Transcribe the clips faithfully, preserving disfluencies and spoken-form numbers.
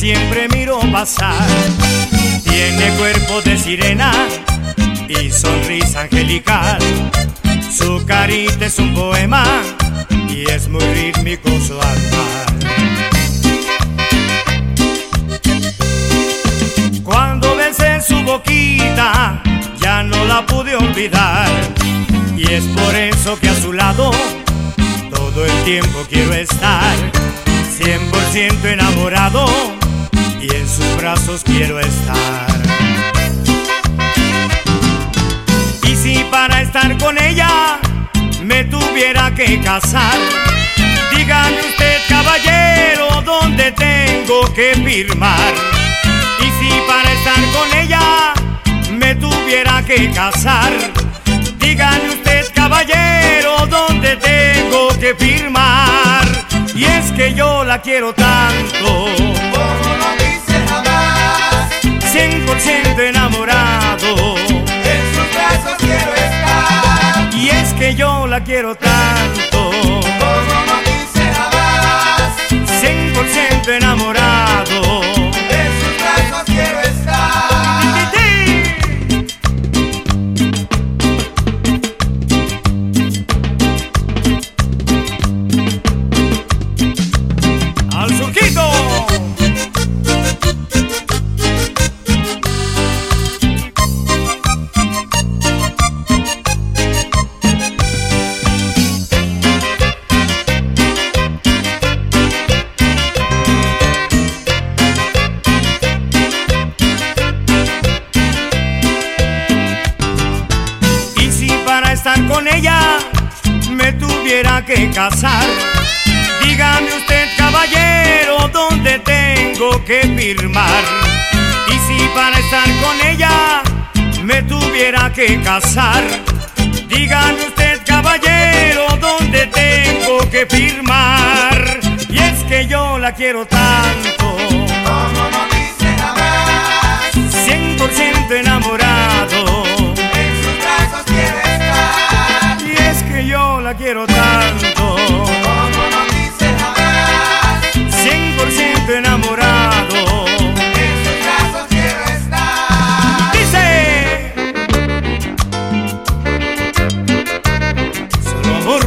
siempre miro pasar. Tiene cuerpo de sirena y sonrisa angelical. Su carita es un poema y es muy rítmico su andar. Cuando besé su boquita ya no la pude olvidar, y es por eso que a su lado todo el tiempo quiero estar. Cien por ciento enamorado y en sus brazos quiero estar. Y si para estar con ella me tuviera que casar, dígame usted, caballero, ¿dónde tengo que firmar? Y si para estar con ella me tuviera que casar, dígame usted, caballero, ¿dónde tengo que firmar? Y es que yo la quiero tanto, como no dice jamás, cien por ciento enamorado, en sus brazos quiero estar. y es que yo la quiero tanto, Como no dice jamás, cien por ciento enamorado. en sus brazos quiero estar. ¡Al surquito! Y si para estar con ella me tuviera que casar, dígame usted, caballero, ¿dónde tengo que firmar? Y si para estar con ella me tuviera que casar, dígame usted, caballero, ¿dónde tengo que firmar? Y es que yo la quiero tanto, Como no dice jamás, cien por ciento enamorado, en sus brazos quiero estar. y es que yo la quiero tanto, Como no dice jamás, cien por ciento enamorado. en sus brazos quiero estar. Dice: solo amor.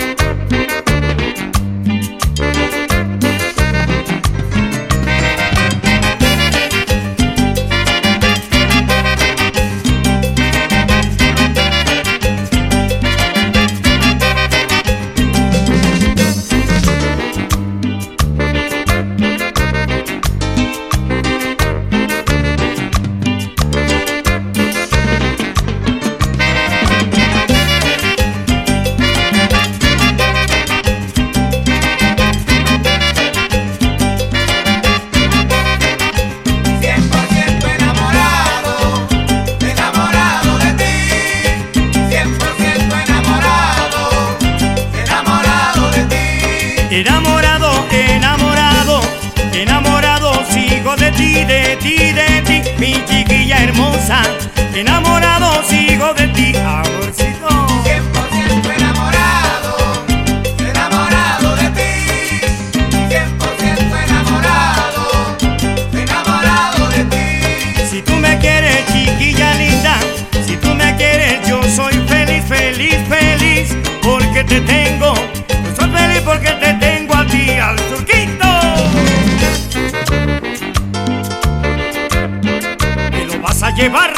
Cien por ciento enamorado, enamorado de ti. Cien por ciento enamorado, enamorado de ti. Enamorado, enamorado, enamorado, sigo de ti, de ti, de ti, mi chiquilla hermosa. Enamorado, sigo de ti, amorcito. Cien por ciento enamorado, enamorado de ti. Cien por ciento enamorado, enamorado de ti. Si tú me quieres, chiquilla linda, si tú me quieres, yo soy feliz, feliz, feliz, porque te tengo. Yo soy feliz porque te tengo a ti, al surquito. Te lo vas a llevar